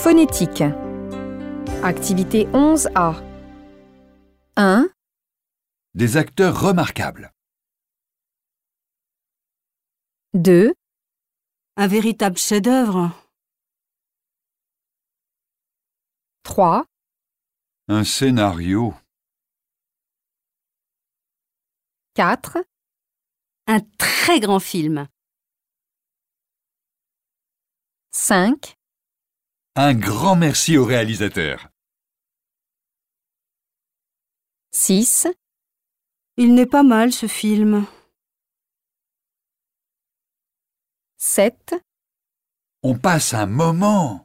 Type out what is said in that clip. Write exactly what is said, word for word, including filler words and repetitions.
phonétique. Activité onze A. un. Des acteurs remarquables. deux. Un véritable chef-d'œuvre. trois. Un scénario. quatre. Un très grand film. cinq. Un grand merci au réalisateur. six. Il n'est pas mal ce film. sept. On passe un moment.